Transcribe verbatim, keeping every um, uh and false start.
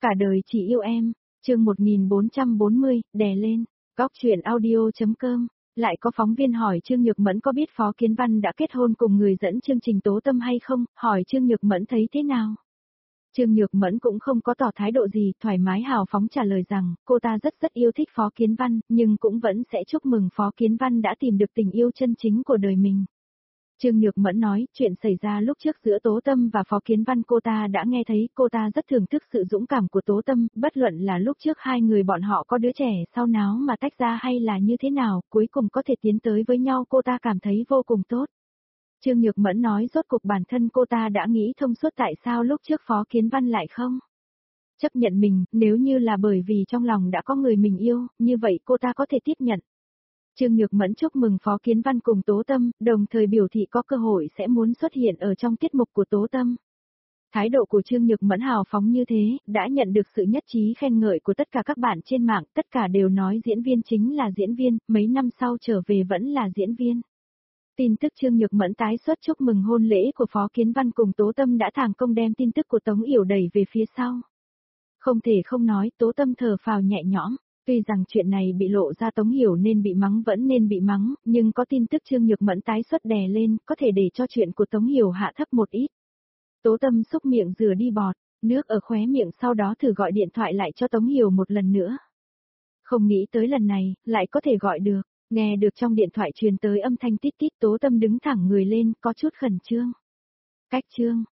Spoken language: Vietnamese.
Cả đời chỉ yêu em, chương một nghìn bốn trăm bốn mươi, đè lên, góc chuyện audio.com. Lại có phóng viên hỏi Trương Nhược Mẫn có biết Phó Kiến Văn đã kết hôn cùng người dẫn chương trình Tố Tâm hay không, hỏi Trương Nhược Mẫn thấy thế nào. Trương Nhược Mẫn cũng không có tỏ thái độ gì, thoải mái hào phóng trả lời rằng, cô ta rất rất yêu thích Phó Kiến Văn, nhưng cũng vẫn sẽ chúc mừng Phó Kiến Văn đã tìm được tình yêu chân chính của đời mình. Trương Nhược Mẫn nói, chuyện xảy ra lúc trước giữa Tố Tâm và Phó Kiến Văn cô ta đã nghe thấy, cô ta rất thưởng thức sự dũng cảm của Tố Tâm, bất luận là lúc trước hai người bọn họ có đứa trẻ sau náo mà tách ra hay là như thế nào, cuối cùng có thể tiến tới với nhau cô ta cảm thấy vô cùng tốt. Trương Nhược Mẫn nói rốt cuộc bản thân cô ta đã nghĩ thông suốt tại sao lúc trước Phó Kiến Văn lại không chấp nhận mình, nếu như là bởi vì trong lòng đã có người mình yêu, như vậy cô ta có thể tiếp nhận. Trương Nhược Mẫn chúc mừng Phó Kiến Văn cùng Tố Tâm, đồng thời biểu thị có cơ hội sẽ muốn xuất hiện ở trong tiết mục của Tố Tâm. Thái độ của Trương Nhược Mẫn hào phóng như thế, đã nhận được sự nhất trí khen ngợi của tất cả các bạn trên mạng, tất cả đều nói diễn viên chính là diễn viên, mấy năm sau trở về vẫn là diễn viên. Tin tức Trương Nhược Mẫn tái xuất chúc mừng hôn lễ của Phó Kiến Văn cùng Tố Tâm đã thẳng công đem tin tức của Tống Yểu đẩy về phía sau. Không thể không nói, Tố Tâm thở phào nhẹ nhõm. Tuy rằng chuyện này bị lộ ra Tống Hiểu nên bị mắng vẫn nên bị mắng, nhưng có tin tức Trương Nhược Mẫn tái xuất đè lên, có thể để cho chuyện của Tống Hiểu hạ thấp một ít. Tố Tâm xúc miệng rửa đi bọt, nước ở khóe miệng sau đó thử gọi điện thoại lại cho Tống Hiểu một lần nữa. Không nghĩ tới lần này, lại có thể gọi được, nghe được trong điện thoại truyền tới âm thanh tít tít Tố Tâm đứng thẳng người lên, có chút khẩn trương. Cách trương,